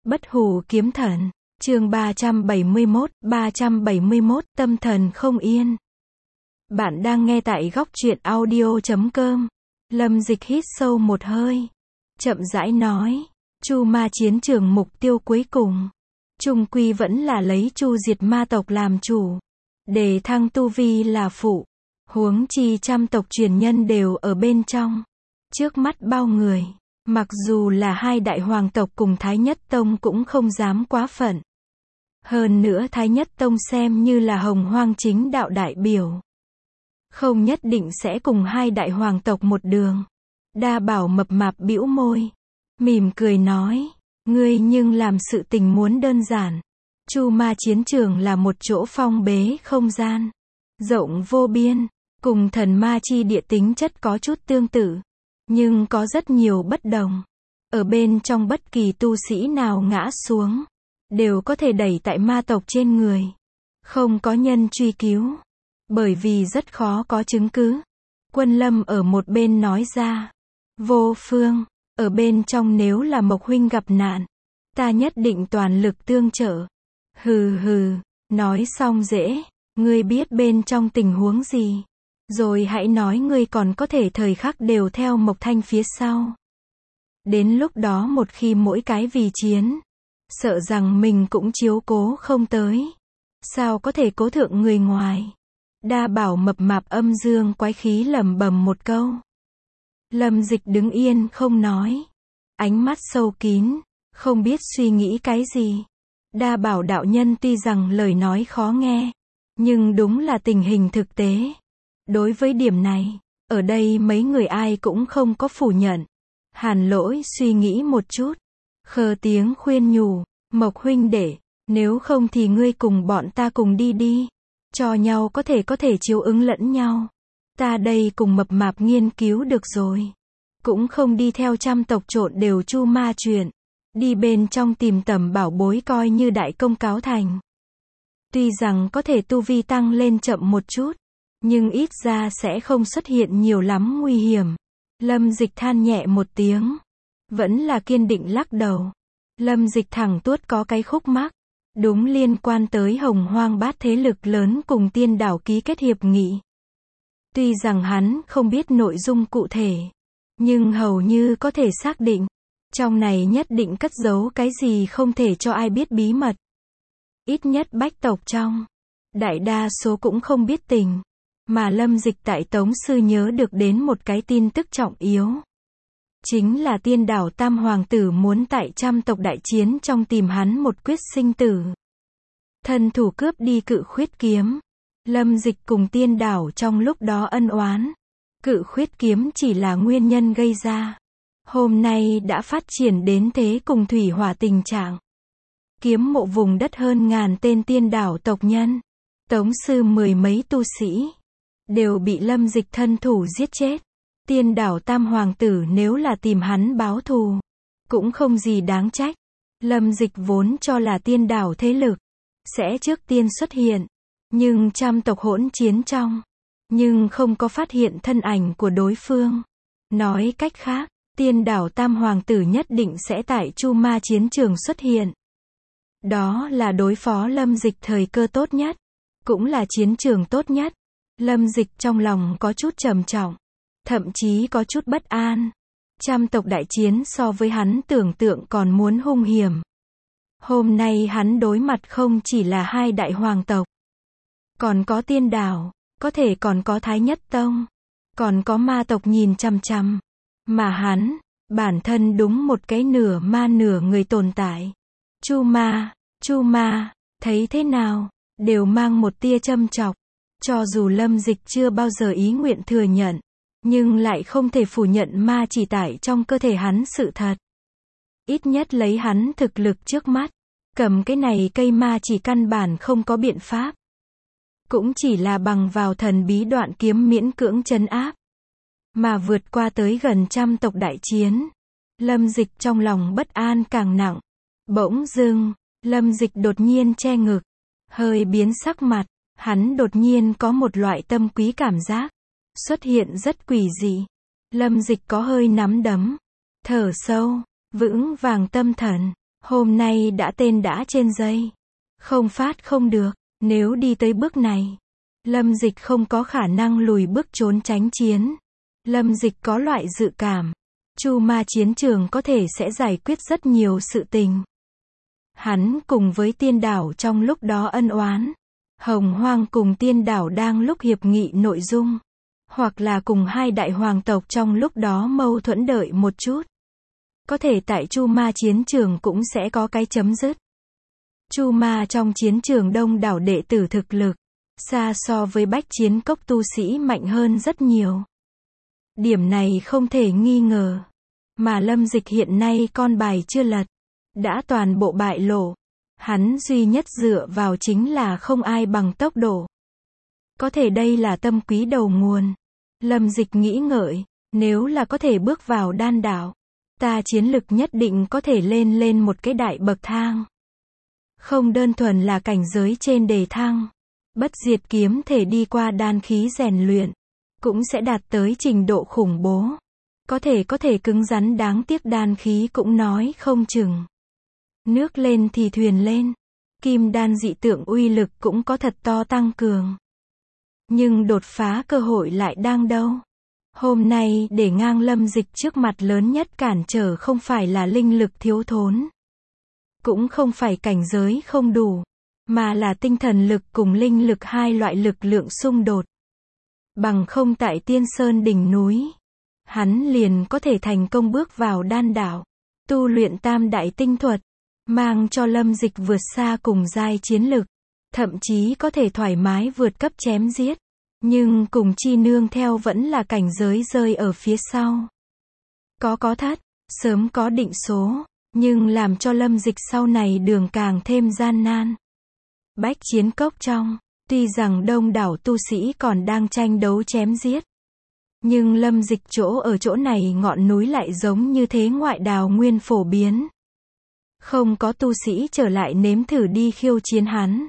Bất hủ kiếm thần, chương 371, tâm thần không yên. Bạn đang nghe tại góc truyện audio.com. Lâm Dịch hít sâu một hơi, chậm rãi nói, Chu Ma chiến trường mục tiêu cuối cùng, chung quy vẫn là lấy chu diệt ma tộc làm chủ, đề thăng tu vi là phụ, huống chi trăm tộc truyền nhân đều ở bên trong. Trước mắt bao người, mặc dù là hai đại hoàng tộc cùng Thái Nhất Tông cũng không dám quá phận. Hơn nữa Thái Nhất Tông xem như là hồng hoang chính đạo đại biểu, không nhất định sẽ cùng hai đại hoàng tộc một đường. Đa Bảo mập mạp bĩu môi, mỉm cười nói, ngươi nhưng làm sự tình muốn đơn giản. Chu Ma chiến trường là một chỗ phong bế không gian, rộng vô biên, cùng thần ma chi địa tính chất có chút tương tự, nhưng có rất nhiều bất đồng. Ở bên trong bất kỳ tu sĩ nào ngã xuống, đều có thể đẩy tại ma tộc trên người. Không có nhân truy cứu, bởi vì rất khó có chứng cứ. Quân Lâm ở một bên nói ra, Vô Phương, ở bên trong nếu là Mộc huynh gặp nạn, ta nhất định toàn lực tương trợ. Hừ hừ, nói xong dễ, ngươi biết bên trong tình huống gì, rồi hãy nói ngươi còn có thể thời khắc đều theo Mộc Thanh phía sau. Đến lúc đó một khi mỗi cái vì chiến, sợ rằng mình cũng chiếu cố không tới, sao có thể cố thượng người ngoài. Đa Bảo mập mạp âm dương quái khí lẩm bẩm một câu. Lâm Dịch đứng yên không nói, ánh mắt sâu kín, không biết suy nghĩ cái gì. Đa Bảo đạo nhân tuy rằng lời nói khó nghe, nhưng đúng là tình hình thực tế. Đối với điểm này, ở đây mấy người ai cũng không có phủ nhận. Hàn Lỗi suy nghĩ một chút, khờ tiếng khuyên nhủ, Mộc huynh đệ, nếu không thì ngươi cùng bọn ta cùng đi đi, cho nhau có thể chiếu ứng lẫn nhau. Ta đây cùng mập mạp nghiên cứu được rồi, cũng không đi theo trăm tộc trộn đều chu ma chuyện, đi bên trong tìm tầm bảo bối coi như đại công cáo thành. Tuy rằng có thể tu vi tăng lên chậm một chút, nhưng ít ra sẽ không xuất hiện nhiều lắm nguy hiểm. Lâm Dịch than nhẹ một tiếng, vẫn là kiên định lắc đầu. Lâm Dịch thẳng tuốt có cái khúc mắc, đúng liên quan tới hồng hoang bát thế lực lớn cùng tiên đảo ký kết hiệp nghị. Tuy rằng hắn không biết nội dung cụ thể, nhưng hầu như có thể xác định, trong này nhất định cất giấu cái gì không thể cho ai biết bí mật. Ít nhất bách tộc trong, đại đa số cũng không biết tình. Mà Lâm Dịch tại Tống Sư nhớ được đến một cái tin tức trọng yếu. Chính là tiên đảo Tam Hoàng tử muốn tại trăm tộc đại chiến trong tìm hắn một quyết sinh tử. Thân thủ cướp đi Cự Khuyết kiếm. Lâm Dịch cùng tiên đảo trong lúc đó ân oán. Cự Khuyết kiếm chỉ là nguyên nhân gây ra. Hôm nay đã phát triển đến thế cùng thủy hỏa tình trạng. Kiếm mộ vùng đất hơn ngàn tên tiên đảo tộc nhân. Tống Sư mười mấy tu sĩ đều bị Lâm Dịch thân thủ giết chết. Tiên đảo Tam Hoàng tử nếu là tìm hắn báo thù, cũng không gì đáng trách. Lâm Dịch vốn cho là tiên đảo thế lực sẽ trước tiên xuất hiện, nhưng trăm tộc hỗn chiến trong, nhưng không có phát hiện thân ảnh của đối phương. Nói cách khác, tiên đảo Tam Hoàng tử nhất định sẽ tại Chu Ma chiến trường xuất hiện. Đó là đối phó Lâm Dịch thời cơ tốt nhất, cũng là chiến trường tốt nhất. Lâm Dịch trong lòng có chút trầm trọng, thậm chí có chút bất an. Trăm tộc đại chiến so với hắn tưởng tượng còn muốn hung hiểm. Hôm nay hắn đối mặt không chỉ là hai đại hoàng tộc, còn có tiên đảo, có thể còn có Thái Nhất Tông, còn có ma tộc nhìn chằm chằm. Mà hắn, bản thân đúng một cái nửa ma nửa người tồn tại. Chu Ma, thấy thế nào, đều mang một tia châm chọc. Cho dù Lâm Dịch chưa bao giờ ý nguyện thừa nhận, nhưng lại không thể phủ nhận ma chỉ tải trong cơ thể hắn sự thật. Ít nhất lấy hắn thực lực trước mắt, cầm cái này cây ma chỉ căn bản không có biện pháp. Cũng chỉ là bằng vào thần bí đoạn kiếm miễn cưỡng trấn áp. Mà vượt qua tới gần trăm tộc đại chiến, Lâm Dịch trong lòng bất an càng nặng. Bỗng dưng, Lâm Dịch đột nhiên che ngực, hơi biến sắc mặt. Hắn đột nhiên có một loại tâm quý cảm giác, xuất hiện rất quỷ dị. Lâm Dịch có hơi nắm đấm, thở sâu, vững vàng tâm thần, Hôm nay đã tên đã trên dây. Không phát không được. Nếu đi tới bước này, Lâm Dịch không có khả năng lùi bước trốn tránh chiến. Lâm Dịch có loại dự cảm, Chu Ma chiến trường có thể sẽ giải quyết rất nhiều sự tình. Hắn cùng với Tiên Đảo trong lúc đó ân oán. Hồng Hoang cùng Tiên Đảo đang lúc hiệp nghị nội dung. Hoặc là cùng hai đại hoàng tộc trong lúc đó mâu thuẫn đợi một chút. Có thể tại Chu Ma chiến trường cũng sẽ có cái chấm dứt. Chu Ma trong chiến trường đông đảo đệ tử thực lực, xa so với Bách Chiến Cốc tu sĩ mạnh hơn rất nhiều. Điểm này không thể nghi ngờ. Mà Lâm Dịch hiện nay con bài chưa lật, đã toàn bộ bại lộ. Hắn duy nhất dựa vào chính là không ai bằng tốc độ. Có thể đây là tâm quý đầu nguồn. Lâm Dịch nghĩ ngợi, nếu là có thể bước vào đan đảo, ta chiến lực nhất định có thể lên một cái đại bậc thang. Không đơn thuần là cảnh giới trên đề thăng. Bất diệt kiếm thể đi qua đan khí rèn luyện, cũng sẽ đạt tới trình độ khủng bố. Có thể cứng rắn, đáng tiếc đan khí cũng nói không chừng. Nước lên thì thuyền lên. Kim đan dị tượng uy lực cũng có thật to tăng cường. Nhưng đột phá cơ hội lại đang đâu? Hôm nay để ngang Lâm Dịch trước mặt lớn nhất cản trở không phải là linh lực thiếu thốn. Cũng không phải cảnh giới không đủ. Mà là tinh thần lực cùng linh lực hai loại lực lượng xung đột. Bằng không tại Tiên Sơn đỉnh núi, hắn liền có thể thành công bước vào đan đảo, tu luyện tam đại tinh thuật, mang cho Lâm Dịch vượt xa cùng giai chiến lực, thậm chí có thể thoải mái vượt cấp chém giết. Nhưng cùng chi nương theo vẫn là cảnh giới rơi ở phía sau. Có thất, sớm có định số, nhưng làm cho Lâm Dịch sau này đường càng thêm gian nan. Bách Chiến Cốc trong, tuy rằng đông đảo tu sĩ còn đang tranh đấu chém giết, nhưng Lâm Dịch chỗ ở chỗ này ngọn núi lại giống như thế ngoại đào nguyên phổ biến. Không có tu sĩ trở lại nếm thử đi khiêu chiến hắn.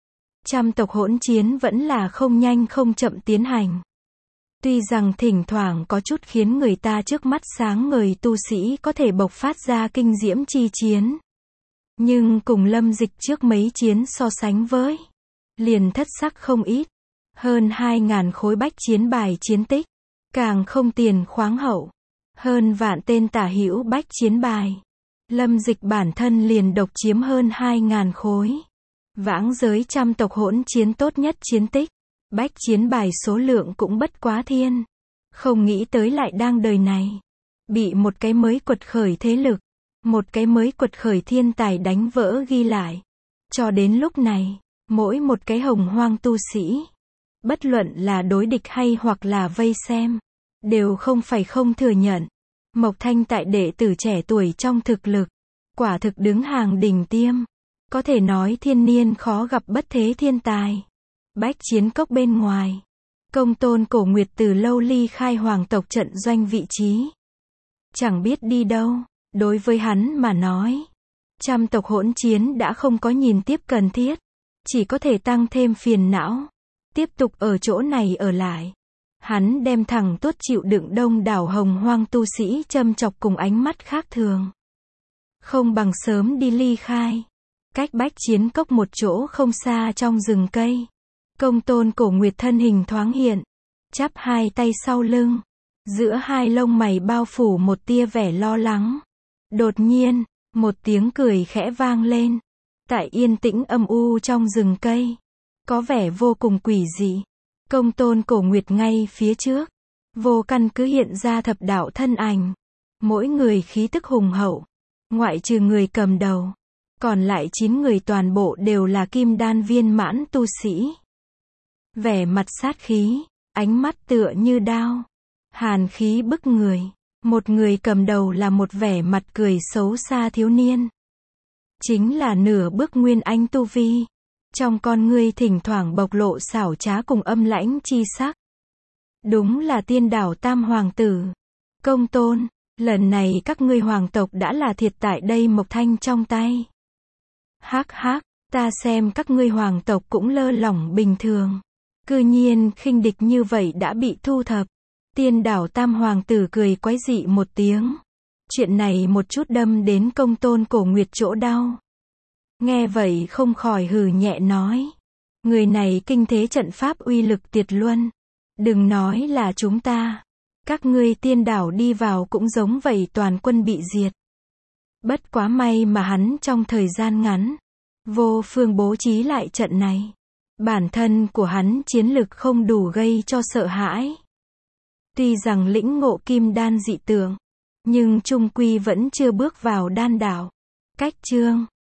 Trăm tộc hỗn chiến vẫn là không nhanh không chậm tiến hành. Tuy rằng thỉnh thoảng có chút khiến người ta trước mắt sáng ngời tu sĩ có thể bộc phát ra kinh diễm chi chiến. Nhưng cùng Lâm Dịch trước mấy chiến so sánh với, liền thất sắc không ít. Hơn 2.000 khối bách chiến bài chiến tích, càng không tiền khoáng hậu. Hơn vạn tên tả hữu bách chiến bài. Lâm Dịch bản thân liền độc chiếm hơn 2.000 khối. Vãng giới trăm tộc hỗn chiến tốt nhất chiến tích. Bách chiến bài số lượng cũng bất quá thiên. Không nghĩ tới lại đang đời này. Bị một cái mới quật khởi thế lực. Một cái mới quật khởi thiên tài đánh vỡ ghi lại. Cho đến lúc này, mỗi một cái hồng hoang tu sĩ, bất luận là đối địch hay hoặc là vây xem, đều không phải không thừa nhận. Mộc Thanh tại đệ tử trẻ tuổi trong thực lực, quả thực đứng hàng đỉnh tiêm. Có thể nói thiên niên khó gặp bất thế thiên tài. Bách Chiến Cốc bên ngoài, Công Tôn Cổ Nguyệt từ lâu ly khai hoàng tộc trận doanh vị trí. Chẳng biết đi đâu, đối với hắn mà nói, trăm tộc hỗn chiến đã không có nhìn tiếp cần thiết, chỉ có thể tăng thêm phiền não, tiếp tục ở chỗ này ở lại. Hắn đem thẳng tuốt chịu đựng đông đảo hồng hoang tu sĩ châm chọc cùng ánh mắt khác thường. Không bằng sớm đi ly khai. Cách Bách Chiến Cốc một chỗ không xa trong rừng cây, Công Tôn Cổ Nguyệt thân hình thoáng hiện, chắp hai tay sau lưng, giữa hai lông mày bao phủ một tia vẻ lo lắng. Đột nhiên, một tiếng cười khẽ vang lên. Tại yên tĩnh âm u trong rừng cây, có vẻ vô cùng quỷ dị. Công Tôn Cổ Nguyệt ngay phía trước, vô căn cứ hiện ra thập đạo thân ảnh. Mỗi người khí tức hùng hậu, ngoại trừ người cầm đầu. Còn lại 9 người toàn bộ đều là kim đan viên mãn tu sĩ. Vẻ mặt sát khí, ánh mắt tựa như đao, hàn khí bức người. Một người cầm đầu là một vẻ mặt cười xấu xa thiếu niên. Chính là nửa bước nguyên anh tu vi. Trong con ngươi thỉnh thoảng bộc lộ xảo trá cùng âm lãnh chi sắc. Đúng là Tiên Đảo Tam Hoàng tử. Công Tôn, lần này các ngươi hoàng tộc đã là thiệt tại đây Mộc Thanh trong tay. Hắc hắc, ta xem các ngươi hoàng tộc cũng lơ lỏng bình thường. Cư nhiên khinh địch như vậy đã bị thu thập. Tiên Đảo Tam Hoàng tử cười quái dị một tiếng. Chuyện này một chút đâm đến Công Tôn Cổ Nguyệt chỗ đau. Nghe vậy không khỏi hừ nhẹ nói. Người này kinh thế trận pháp uy lực tuyệt luân. Đừng nói là chúng ta. Các ngươi tiên đảo đi vào cũng giống vậy, toàn quân bị diệt. Bất quá may mà hắn trong thời gian ngắn, vô phương bố trí lại trận này. Bản thân của hắn chiến lực không đủ gây cho sợ hãi. Tuy rằng lĩnh ngộ kim đan dị tượng, nhưng chung quy vẫn chưa bước vào đan đảo. Cách chương